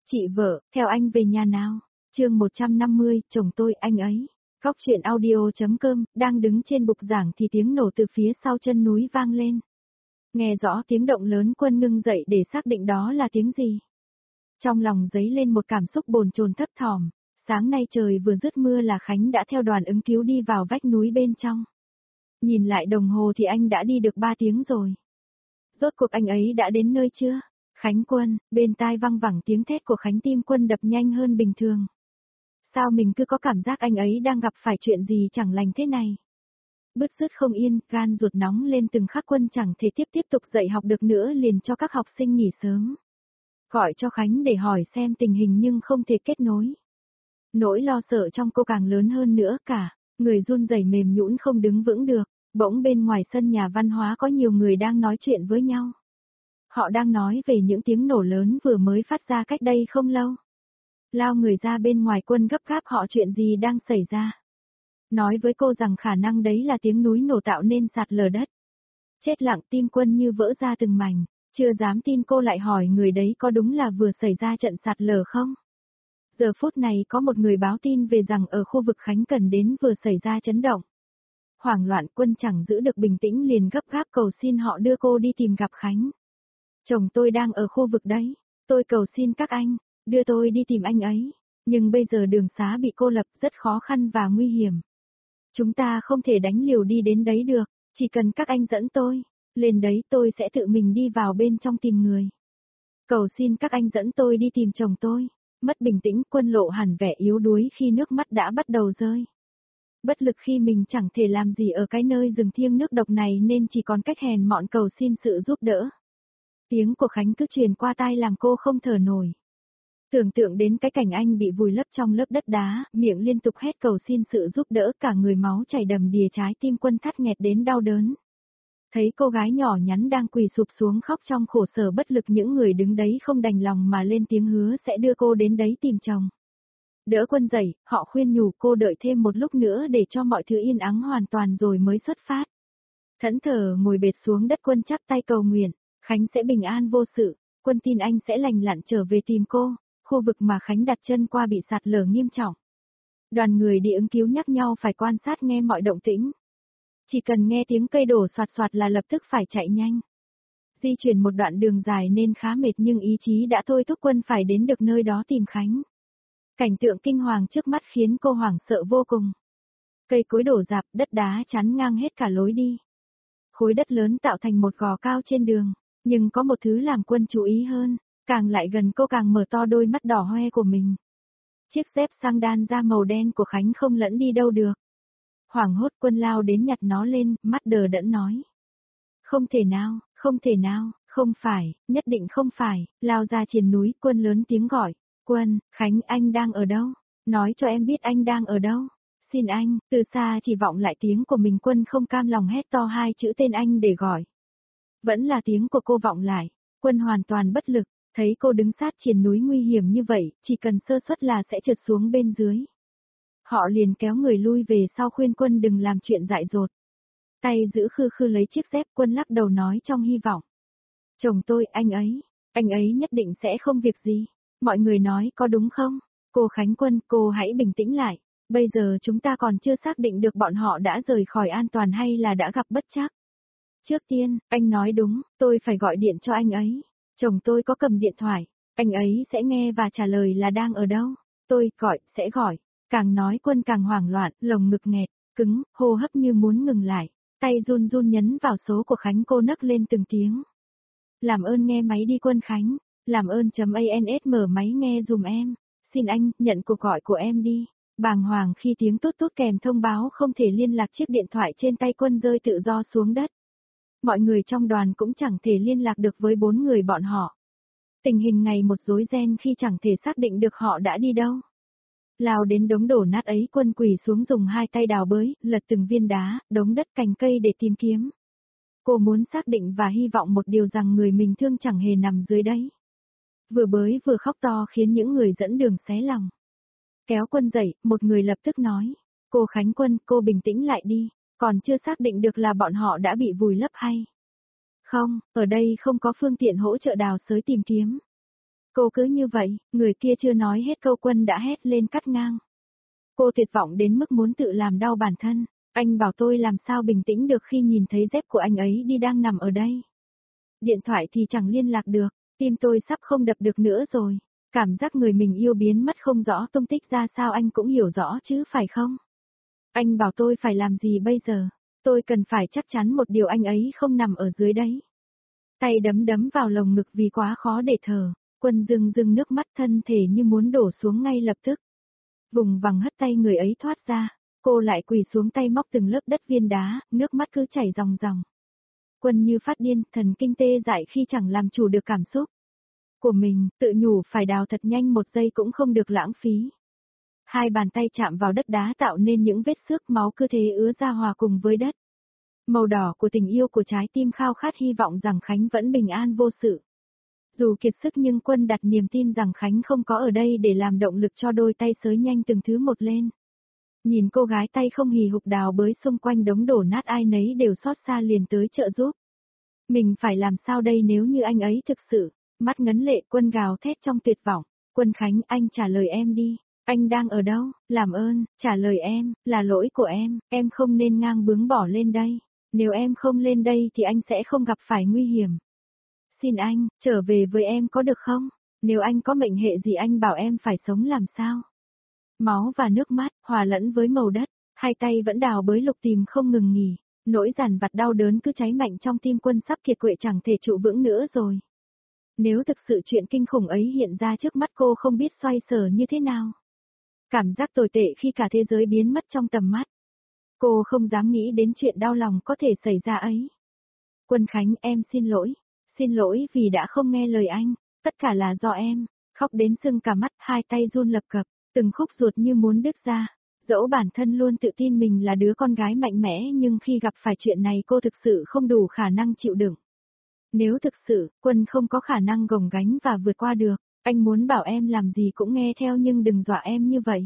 Chị vợ, theo anh về nhà nào. Chương 150, chồng tôi, anh ấy. Góc chuyện audio.com, đang đứng trên bục giảng thì tiếng nổ từ phía sau chân núi vang lên. Nghe rõ tiếng động lớn, Quân ngưng dậy để xác định đó là tiếng gì. Trong lòng dấy lên một cảm xúc bồn chồn thấp thỏm. Sáng nay trời vừa dứt mưa là Khánh đã theo đoàn ứng cứu đi vào vách núi bên trong. Nhìn lại đồng hồ thì anh đã đi được 3 tiếng rồi. Rốt cuộc anh ấy đã đến nơi chưa? Khánh Quân, bên tai văng vẳng tiếng thét của Khánh, tim Quân đập nhanh hơn bình thường. Sao mình cứ có cảm giác anh ấy đang gặp phải chuyện gì chẳng lành thế này? Bứt rứt không yên, gan ruột nóng lên từng khắc. Quân chẳng thể tiếp tục dạy học được nữa, liền cho các học sinh nghỉ sớm. Gọi cho Khánh để hỏi xem tình hình nhưng không thể kết nối. Nỗi lo sợ trong cô càng lớn hơn nữa cả, người run rẩy mềm nhũn không đứng vững được. Bỗng bên ngoài sân nhà văn hóa có nhiều người đang nói chuyện với nhau. Họ đang nói về những tiếng nổ lớn vừa mới phát ra cách đây không lâu. Lao người ra bên ngoài. Quân gấp gáp họ chuyện gì đang xảy ra. Nói với cô rằng khả năng đấy là tiếng núi nổ tạo nên sạt lở đất. Chết lặng, tim Quân như vỡ ra từng mảnh, chưa dám tin. Cô lại hỏi người đấy có đúng là vừa xảy ra trận sạt lở không? Giờ phút này có một người báo tin về rằng ở khu vực Khánh cần đến vừa xảy ra chấn động. Hoảng loạn, Quân chẳng giữ được bình tĩnh, liền gấp gáp cầu xin họ đưa cô đi tìm gặp Khánh. Chồng tôi đang ở khu vực đấy, tôi cầu xin các anh, đưa tôi đi tìm anh ấy, nhưng bây giờ đường xá bị cô lập, rất khó khăn và nguy hiểm. Chúng ta không thể đánh liều đi đến đấy được, chỉ cần các anh dẫn tôi, lên đấy tôi sẽ tự mình đi vào bên trong tìm người. Cầu xin các anh dẫn tôi đi tìm chồng tôi. Mất bình tĩnh, Quân lộ hẳn vẻ yếu đuối khi nước mắt đã bắt đầu rơi. Bất lực khi mình chẳng thể làm gì ở cái nơi rừng thiêng nước độc này nên chỉ còn cách hèn mọn cầu xin sự giúp đỡ. Tiếng của Khánh cứ truyền qua tai làm cô không thở nổi. Tưởng tượng đến cái cảnh anh bị vùi lấp trong lớp đất đá, miệng liên tục hét cầu xin sự giúp đỡ, cả người máu chảy đầm đìa, trái tim Quân thắt nghẹt đến đau đớn. Thấy cô gái nhỏ nhắn đang quỳ sụp xuống khóc trong khổ sở bất lực, những người đứng đấy không đành lòng mà lên tiếng hứa sẽ đưa cô đến đấy tìm chồng. Đỡ Quân dậy, họ khuyên nhủ cô đợi thêm một lúc nữa để cho mọi thứ yên ắng hoàn toàn rồi mới xuất phát. Thẫn thờ ngồi bệt xuống đất, Quân chắp tay cầu nguyện, Khánh sẽ bình an vô sự, Quân tin anh sẽ lành lặn trở về tìm cô. Khu vực mà Khánh đặt chân qua bị sạt lở nghiêm trọng. Đoàn người đi ứng cứu nhắc nhau phải quan sát nghe mọi động tĩnh. Chỉ cần nghe tiếng cây đổ xoạt xoạt là lập tức phải chạy nhanh. Di chuyển một đoạn đường dài nên khá mệt nhưng ý chí đã thôi thúc Quân phải đến được nơi đó tìm Khánh. Cảnh tượng kinh hoàng trước mắt khiến cô hoảng sợ vô cùng. Cây cối đổ rạp, đất đá chắn ngang hết cả lối đi. Khối đất lớn tạo thành một gò cao trên đường, nhưng có một thứ làm Quân chú ý hơn, càng lại gần cô càng mở to đôi mắt đỏ hoe của mình. Chiếc dép sang đan da màu đen của Khánh không lẫn đi đâu được. Hoảng hốt, Quân lao đến nhặt nó lên, mắt đờ đẫn nói. Không thể nào, không phải, nhất định không phải. Lao ra triền núi, Quân lớn tiếng gọi. Quân, Khánh, anh đang ở đâu? Nói cho em biết anh đang ở đâu. Xin anh. Từ xa chỉ vọng lại tiếng của mình. Quân không cam lòng hét to hai chữ tên anh để gọi. Vẫn là tiếng của cô vọng lại. Quân hoàn toàn bất lực, thấy cô đứng sát triền núi nguy hiểm như vậy, chỉ cần sơ suất là sẽ trượt xuống bên dưới. Họ liền kéo người lui về sau, khuyên Quân đừng làm chuyện dại dột. Tay giữ khư khư lấy chiếc dép, Quân lắc đầu nói trong hy vọng. Chồng tôi, anh ấy nhất định sẽ không việc gì. Mọi người nói có đúng không? Cô Khánh Quân, cô hãy bình tĩnh lại. Bây giờ chúng ta còn chưa xác định được bọn họ đã rời khỏi an toàn hay là đã gặp bất trắc. Trước tiên, anh nói đúng, tôi phải gọi điện cho anh ấy. Chồng tôi có cầm điện thoại, anh ấy sẽ nghe và trả lời là đang ở đâu. Tôi sẽ gọi. Càng nói Quân càng hoảng loạn, lồng ngực nghẹt, cứng, hô hấp như muốn ngừng lại. Tay run run nhấn vào số của Khánh, cô nấc lên từng tiếng. Làm ơn nghe máy đi Quân Khánh, làm ơn.ans mở máy nghe dùm em. Xin anh, nhận cuộc gọi của em đi. Bàng hoàng khi tiếng tút tút kèm thông báo không thể liên lạc, chiếc điện thoại trên tay Quân rơi tự do xuống đất. Mọi người trong đoàn cũng chẳng thể liên lạc được với 4 người bọn họ. Tình hình ngày một rối ren khi chẳng thể xác định được họ đã đi đâu. Lao đến đống đổ nát ấy, Quân quỳ xuống dùng hai tay đào bới, lật từng viên đá, đống đất, cành cây để tìm kiếm. Cô muốn xác định và hy vọng một điều rằng người mình thương chẳng hề nằm dưới đấy. Vừa bới vừa khóc to khiến những người dẫn đường xé lòng. Kéo Quân dậy, một người lập tức nói. Cô Khánh Quân, cô bình tĩnh lại đi, còn chưa xác định được là bọn họ đã bị vùi lấp hay không, ở đây không có phương tiện hỗ trợ đào xới tìm kiếm. Cô cứ như vậy, người kia chưa nói hết câu Quân đã hét lên cắt ngang. Cô tuyệt vọng đến mức muốn tự làm đau bản thân. Anh bảo tôi làm sao bình tĩnh được khi nhìn thấy dép của anh ấy đi đang nằm ở đây. Điện thoại thì chẳng liên lạc được, tim tôi sắp không đập được nữa rồi. Cảm giác người mình yêu biến mất không rõ tung tích ra sao anh cũng hiểu rõ chứ phải không? Anh bảo tôi phải làm gì bây giờ? Tôi cần phải chắc chắn một điều anh ấy không nằm ở dưới đấy. Tay đấm đấm vào lồng ngực vì quá khó để thở. Quân rưng rưng nước mắt thân thể như muốn đổ xuống ngay lập tức. Vùng vằng hất tay người ấy thoát ra. Cô lại quỳ xuống tay móc từng lớp đất viên đá, nước mắt cứ chảy ròng ròng. Quân như phát điên, thần kinh tê dại khi chẳng làm chủ được cảm xúc của mình, tự nhủ phải đào thật nhanh, một giây cũng không được lãng phí. Hai bàn tay chạm vào đất đá tạo nên những vết xước, máu cứ thế ứa ra hòa cùng với đất. Màu đỏ của tình yêu của trái tim khao khát hy vọng rằng Khánh vẫn bình an vô sự. Dù kiệt sức nhưng Quân đặt niềm tin rằng Khánh không có ở đây để làm động lực cho đôi tay xới nhanh từng thứ một lên. Nhìn cô gái tay không hì hục đào bới xung quanh đống đổ nát, ai nấy đều xót xa liền tới trợ giúp. Mình phải làm sao đây nếu như anh ấy thực sự, mắt ngấn lệ. Quân gào thét trong tuyệt vọng. Quân Khánh, anh trả lời em đi. Anh đang ở đâu? Làm ơn, trả lời em, là lỗi của em không nên ngang bướng bỏ lên đây. Nếu em không lên đây thì anh sẽ không gặp phải nguy hiểm. Xin anh, trở về với em có được không? Nếu anh có mệnh hệ gì anh bảo em phải sống làm sao? Máu và nước mắt, hòa lẫn với màu đất, hai tay vẫn đào bới lục tìm không ngừng nghỉ. Nỗi dằn vặt đau đớn cứ cháy mạnh trong tim Quân, sắp kiệt quệ chẳng thể trụ vững nữa rồi. Nếu thực sự chuyện kinh khủng ấy hiện ra trước mắt cô không biết xoay sở như thế nào. Cảm giác tồi tệ khi cả thế giới biến mất trong tầm mắt. Cô không dám nghĩ đến chuyện đau lòng có thể xảy ra ấy. Quân Khánh, em xin lỗi vì đã không nghe lời anh, tất cả là do em. Khóc đến sưng cả mắt, hai tay run lập cập, từng khúc ruột như muốn đứt ra. Dẫu bản thân luôn tự tin mình là đứa con gái mạnh mẽ nhưng khi gặp phải chuyện này cô thực sự không đủ khả năng chịu đựng. Nếu thực sự, Quân không có khả năng gồng gánh và vượt qua được, anh muốn bảo em làm gì cũng nghe theo nhưng đừng dọa em như vậy.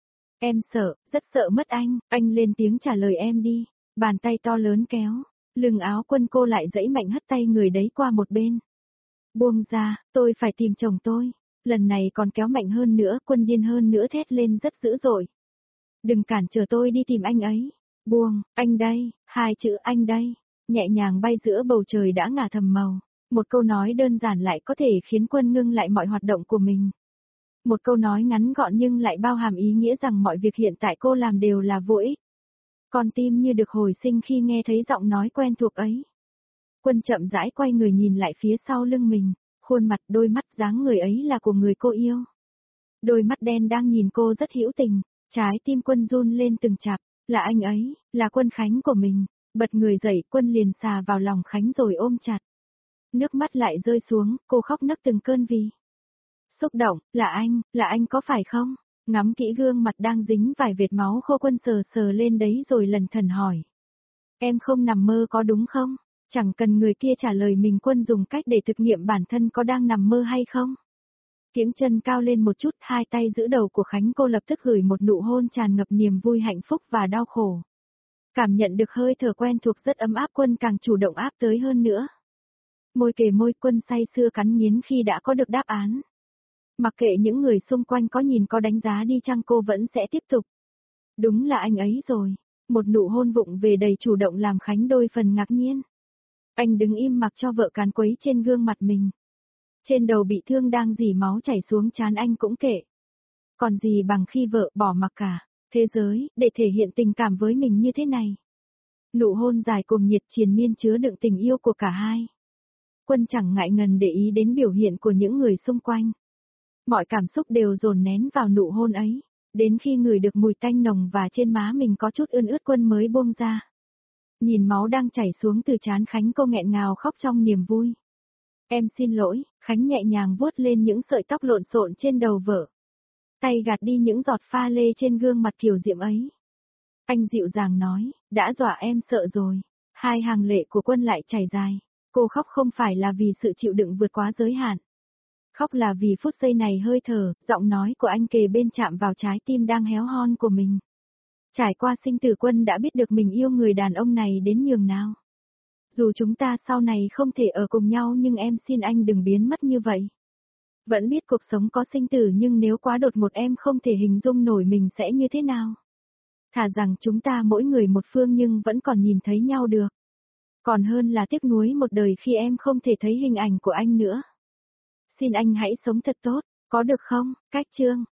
Em sợ, rất sợ mất anh lên tiếng trả lời em đi. Bàn tay to lớn kéo, lưng áo Quân, cô lại giãy mạnh hất tay người đấy qua một bên. Buông ra, tôi phải tìm chồng tôi. Lần này còn kéo mạnh hơn nữa, Quân điên hơn nữa thét lên rất dữ dội. Đừng cản trở tôi đi tìm anh ấy. Buông, anh đây, hai chữ anh đây, nhẹ nhàng bay giữa bầu trời đã ngả thầm màu. Một câu nói đơn giản lại có thể khiến Quân ngưng lại mọi hoạt động của mình. Một câu nói ngắn gọn nhưng lại bao hàm ý nghĩa rằng mọi việc hiện tại cô làm đều là vô ích. Con tim như được hồi sinh khi nghe thấy giọng nói quen thuộc ấy. Quân chậm rãi quay người nhìn lại phía sau lưng mình, khuôn mặt, đôi mắt, dáng người ấy là của người cô yêu. Đôi mắt đen đang nhìn cô rất hữu tình, trái tim Quân run lên từng chạp, là anh ấy, là Quân Khánh của mình. Bật người dậy, Quân liền xà vào lòng Khánh rồi ôm chặt. Nước mắt lại rơi xuống, cô khóc nấc từng cơn vì xúc động. Là anh có phải không? Ngắm kỹ gương mặt đang dính vài vệt máu khô, Quân sờ sờ lên đấy rồi lần thần hỏi. Em không nằm mơ có đúng không? Chẳng cần người kia trả lời mình, Quân dùng cách để thực nghiệm bản thân có đang nằm mơ hay không. Kiễng chân cao lên một chút, hai tay giữ đầu của Khánh, cô lập tức gửi một nụ hôn tràn ngập niềm vui, hạnh phúc và đau khổ. Cảm nhận được hơi thở quen thuộc rất ấm áp, Quân càng chủ động áp tới hơn nữa. Môi kề môi, Quân say sưa cắn nghiến khi đã có được đáp án. Mặc kệ những người xung quanh có nhìn có đánh giá đi chăng, cô vẫn sẽ tiếp tục. Đúng là anh ấy rồi. Một nụ hôn vụng về đầy chủ động làm Khánh đôi phần ngạc nhiên. Anh đứng im mặc cho vợ càn quấy trên gương mặt mình. Trên đầu bị thương đang rỉ máu chảy xuống trán anh cũng kệ. Còn gì bằng khi vợ bỏ mặc cả thế giới để thể hiện tình cảm với mình như thế này. Nụ hôn dài cùng nhiệt triền miên chứa đựng tình yêu của cả hai. Quân chẳng ngại ngần để ý đến biểu hiện của những người xung quanh. Mọi cảm xúc đều dồn nén vào nụ hôn ấy. Đến khi ngửi được mùi tanh nồng và trên má mình có chút ươn ướt, Quân mới buông ra. Nhìn máu đang chảy xuống từ trán Khánh, cô nghẹn ngào khóc trong niềm vui. Em xin lỗi, Khánh nhẹ nhàng vuốt lên những sợi tóc lộn xộn trên đầu vợ. Tay gạt đi những giọt pha lê trên gương mặt kiều diễm ấy. Anh dịu dàng nói, đã dọa em sợ rồi. Hai hàng lệ của Quân lại chảy dài. Cô khóc không phải là vì sự chịu đựng vượt quá giới hạn. Khóc là vì phút giây này hơi thở, giọng nói của anh kề bên chạm vào trái tim đang héo hon của mình. Trải qua sinh tử, Quân đã biết được mình yêu người đàn ông này đến nhường nào. Dù chúng ta sau này không thể ở cùng nhau nhưng em xin anh đừng biến mất như vậy. Vẫn biết cuộc sống có sinh tử nhưng nếu quá đột ngột em không thể hình dung nổi mình sẽ như thế nào. Thà rằng chúng ta mỗi người một phương nhưng vẫn còn nhìn thấy nhau được. Còn hơn là tiếc nuối một đời khi em không thể thấy hình ảnh của anh nữa. Xin anh hãy sống thật tốt, có được không? Cách chương